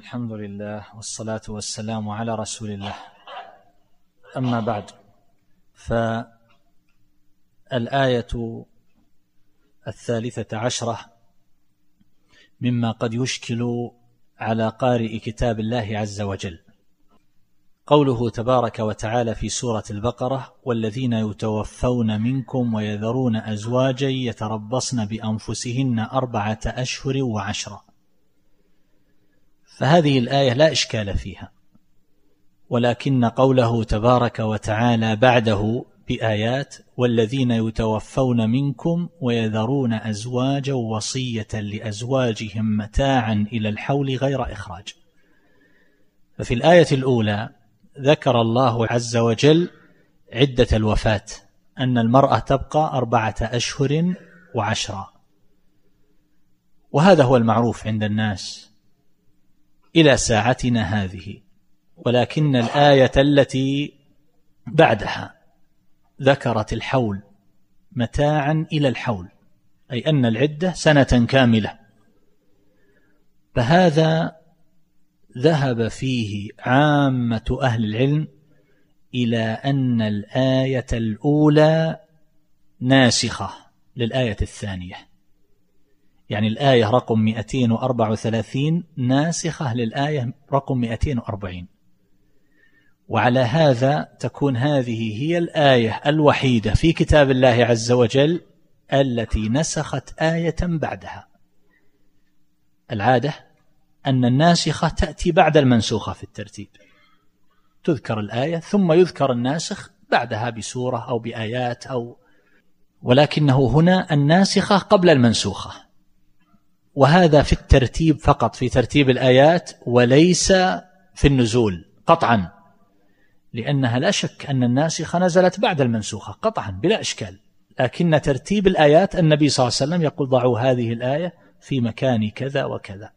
الحمد لله والصلاة والسلام على رسول الله. أما بعد، فالآية 13 مما قد يشكل على قارئ كتاب الله عز وجل. قوله تبارك وتعالى في سورة البقرة: والذين يتوفون منكم ويذرون أزواجا يتربصن بأنفسهن 4 أشهر و10. فهذه الآية لا إشكال فيها، ولكن قوله تبارك وتعالى بعده بآيات: والذين يتوفون منكم ويذرون أزواجا وصية لأزواجهم متاعا إلى الحول غير إخراج. ففي الآية الأولى ذكر الله عز وجل عدة الوفاة، أن المرأة تبقى 4 أشهر و10، وهذا هو المعروف عند الناس إلى ساعتنا هذه. ولكن الآية التي بعدها ذكرت الحول متاعا إلى الحول، أي أن العدة سنة كاملة. فهذا ذهب فيه عامة أهل العلم إلى أن الآية الأولى ناسخة للآية الثانية، يعني الآية رقم 234 ناسخة للآية رقم 240. وعلى هذا تكون هذه هي الآية الوحيدة في كتاب الله عز وجل التي نسخت آية بعدها. العادة أن الناسخة تأتي بعد المنسوخة في الترتيب، تذكر الآية ثم يذكر الناسخ بعدها بسورة أو بآيات ولكنه هنا الناسخة قبل المنسوخة، وهذا في الترتيب فقط، في ترتيب الآيات وليس في النزول قطعا، لأنها لا شك أن الناسخة نزلت بعد المنسوخة قطعا بلا إشكال، لكن ترتيب الآيات النبي صلى الله عليه وسلم يقول: ضعوا هذه الآية في مكان كذا وكذا.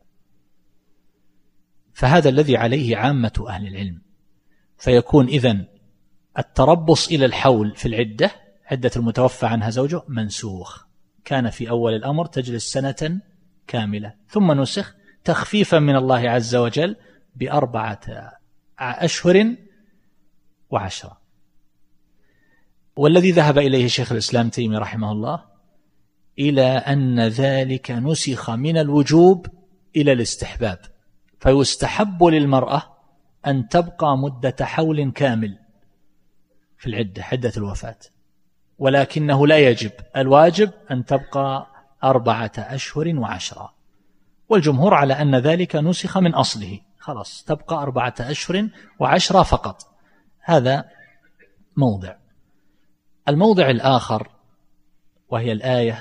فهذا الذي عليه عامة أهل العلم. فيكون إذن التربص إلى الحول في العدة، عدة المتوفى عنها زوجه، منسوخ. كان في أول الأمر تجلس سنة كاملة، ثم نسخ تخفيفا من الله عز وجل ب4 أشهر و10. والذي ذهب إليه شيخ الإسلام تيمية رحمه الله إلى أن ذلك نسخ من الوجوب إلى الاستحباب، فيستحب للمرأة أن تبقى مدة حول كامل في العدة، عدة الوفاة، ولكنه لا يجب، الواجب أن تبقى 4 أشهر و10. والجمهور على أن ذلك نسخ من أصله، خلاص تبقى 4 أشهر و10 فقط. هذا موضع. الموضع الآخر وهي الآية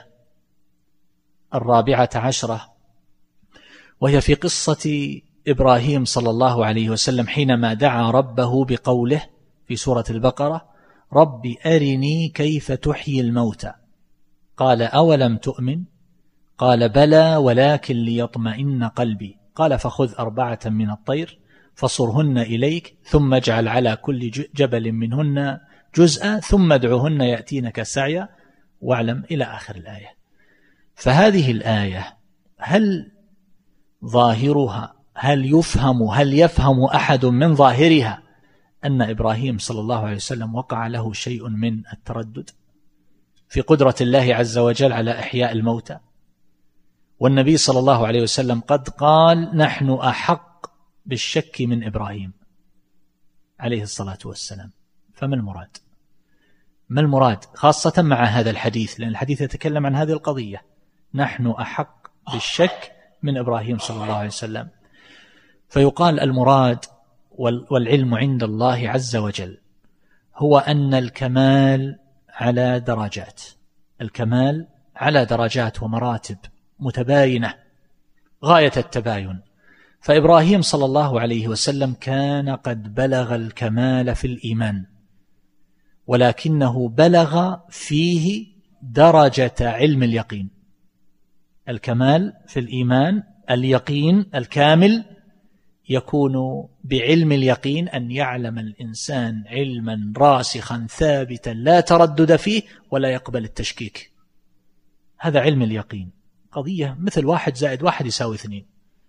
14، وهي في قصة إبراهيم صلى الله عليه وسلم حينما دعا ربه بقوله في سورة البقرة: رب أرني كيف تحيي الموتى، قال أولم تؤمن؟ قال بلى ولكن ليطمئن قلبي، قال فخذ 4 من الطير فصرهن إليك ثم اجعل على كل جبل منهن جزءا ثم ادعهن يأتينك سعيا واعلم، إلى آخر الآية. فهذه الآية هل ظاهرها، هل يفهم أحد من ظاهرها أن إبراهيم صلى الله عليه وسلم وقع له شيء من التردد في قدرة الله عز وجل على إحياء الموتى؟ والنبي صلى الله عليه وسلم قد قال: نحن أحق بالشك من إبراهيم عليه الصلاة والسلام. فما المراد؟ ما المراد خاصة مع هذا الحديث؟ لأن الحديث يتكلم عن هذه القضية، نحن أحق بالشك من إبراهيم صلى الله عليه وسلم. فيقال المراد والعلم عند الله عز وجل هو أن الكمال على درجات، الكمال على درجات ومراتب متباينة غاية التباين. فإبراهيم صلى الله عليه وسلم كان قد بلغ الكمال في الإيمان، ولكنه بلغ فيه درجة علم اليقين. الكمال في الإيمان، اليقين الكامل، يكون بعلم اليقين، أن يعلم الإنسان علما راسخا ثابتا لا تردد فيه ولا يقبل التشكيك. هذا علم اليقين، قضية مثل 1 زائد 1 يساوي 2.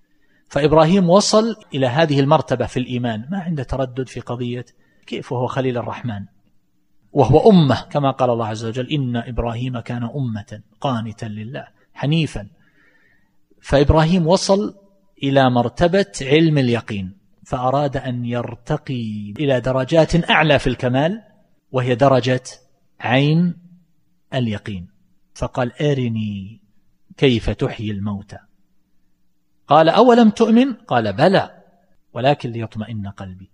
فإبراهيم وصل إلى هذه المرتبة في الإيمان، ما عنده تردد في قضية كيف وهو خليل الرحمن وهو أمة، كما قال الله عز وجل إن إبراهيم كان أمة قانتا لله حنيفا. فإبراهيم وصل إلى مرتبة علم اليقين، فأراد أن يرتقي إلى درجات أعلى في الكمال، وهي درجة عين اليقين. فقال أرني كيف تحيي الموتى. قال أولم تؤمن؟ قال بلى ولكن ليطمئن قلبي.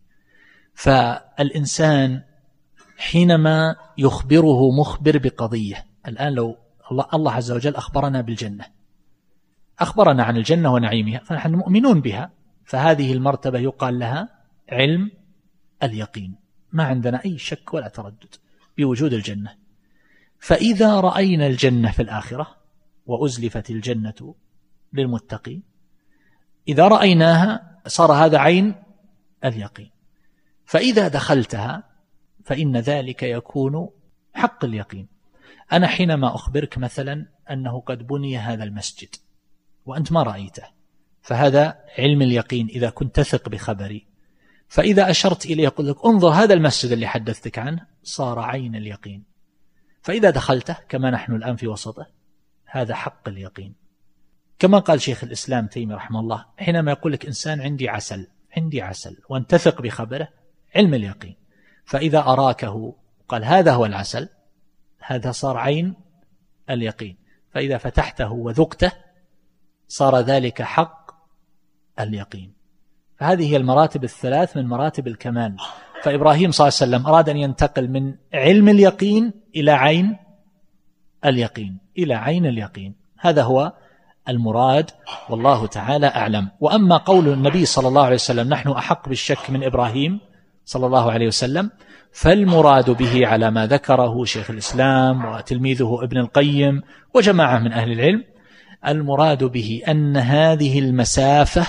فالإنسان حينما يخبره مخبر بقضية، الآن لو الله عز وجل أخبرنا بالجنة، أخبرنا عن الجنة ونعيمها، فنحن مؤمنون بها، فهذه المرتبة يقال لها علم اليقين، ما عندنا أي شك ولا تردد بوجود الجنة. فإذا رأينا الجنة في الآخرة وأزلفت الجنة للمتقين، إذا رأيناها صار هذا عين اليقين. فإذا دخلتها فإن ذلك يكون حق اليقين. أنا حينما أخبرك مثلا أنه قد بني هذا المسجد وأنت ما رأيته، فهذا علم اليقين إذا كنت تثق بخبري. فإذا أشرت إليه يقول لك انظر هذا المسجد اللي حدثتك عنه، صار عين اليقين. فإذا دخلته كما نحن الآن في وسطه، هذا حق اليقين. كما قال شيخ الإسلام تيمية رحمه الله، حينما يقول لك إنسان عندي عسل وأن تثق بخبره، علم اليقين. فإذا أراكه قال هذا هو العسل، هذا صار عين اليقين. فإذا فتحته وذقته صار ذلك حق اليقين. فهذه هي المراتب الثلاث من مراتب الكمال. فإبراهيم صلى الله عليه وسلم أراد أن ينتقل من علم اليقين إلى عين اليقين، إلى عين اليقين. هذا هو المراد والله تعالى أعلم. وأما قول النبي صلى الله عليه وسلم نحن أحق بالشك من إبراهيم صلى الله عليه وسلم، فالمراد به على ما ذكره شيخ الإسلام وتلميذه ابن القيم وجماعة من أهل العلم، المراد به أن هذه المسافة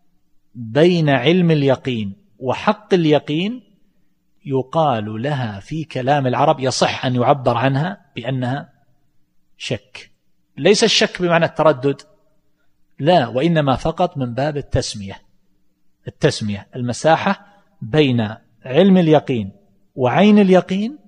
بين علم اليقين وحق اليقين يقال لها في كلام العرب، يصح أن يعبر عنها بأنها شك. ليس الشك بمعنى التردد، لا، وإنما فقط من باب التسمية. المساحة بين علم اليقين وعين اليقين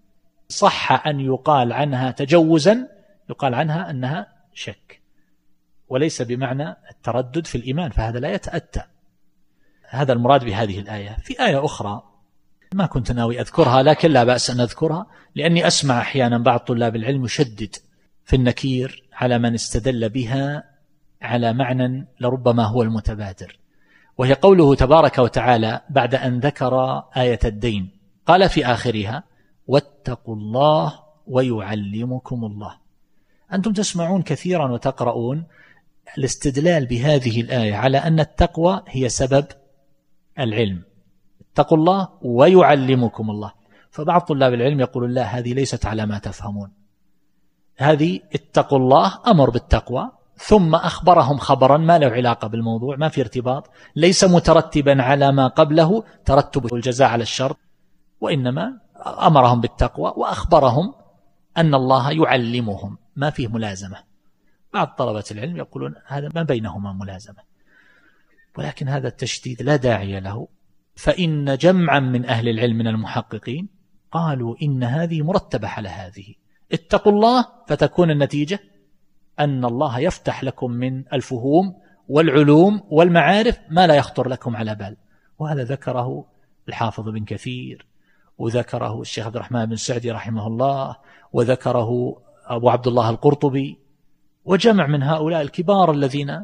صح أن يقال عنها تجوزا، يقال عنها أنها شك، وليس بمعنى التردد في الإيمان، فهذا لا يتأتى. هذا المراد بهذه الآية. في آية أخرى ما كنت ناوي أذكرها، لكن لا بأس أن أذكرها، لأني أسمع أحيانا بعض طلاب العلم يشدد في النكير على من استدل بها على معنى لربما هو المتبادر، وهي قوله تبارك وتعالى بعد أن ذكر آية الدين قال في آخرها واتقوا الله ويعلمكم الله. أنتم تسمعون كثيرا وتقرؤون الاستدلال بهذه الآية على أن التقوى هي سبب العلم، اتقوا الله ويعلمكم الله. فبعض طلاب العلم يقول لا، هذه ليست على ما تفهمون، هذه اتقوا الله أمر بالتقوى ثم أخبرهم خبرا ما له علاقة بالموضوع، ما في ارتباط، ليس مترتبا على ما قبله ترتب الجزاء على الشر، وإنما أمرهم بالتقوى وأخبرهم أن الله يعلمهم، ما فيه ملازمة. بعض طلبة العلم يقولون هذا ما بينهما ملازمة، ولكن هذا التشديد لا داعي له. فإن جمعا من أهل العلم من المحققين قالوا إن هذه مرتبة على هذه، اتقوا الله فتكون النتيجة أن الله يفتح لكم من الفهوم والعلوم والمعارف ما لا يخطر لكم على بال. وهذا ذكره الحافظ بن كثير، وذكره الشيخ عبد الرحمن بن سعدي رحمه الله، وذكره أبو عبد الله القرطبي، وجمع من هؤلاء الكبار الذين.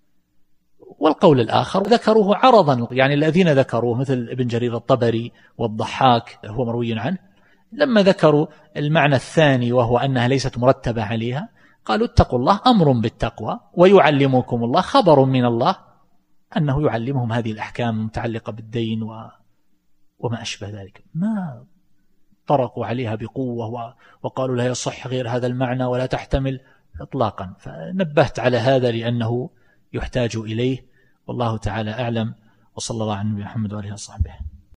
والقول الآخر ذكروه عرضا، يعني الذين ذكروه مثل ابن جرير الطبري والضحاك هو مروي عنه، لما ذكروا المعنى الثاني وهو أنها ليست مرتبة عليها قالوا اتقوا الله أمر بالتقوى ويعلمكم الله خبر من الله أنه يعلمهم هذه الأحكام المتعلقة بالدين وما أشبه ذلك. ما طرقوا عليها بقوة وقالوا لا يصح غير هذا المعنى ولا تحتمل إطلاقا. فنبهت على هذا لأنه يحتاج إليه، والله تعالى أعلم، وصلى الله على النبي محمد وآله وصحبه.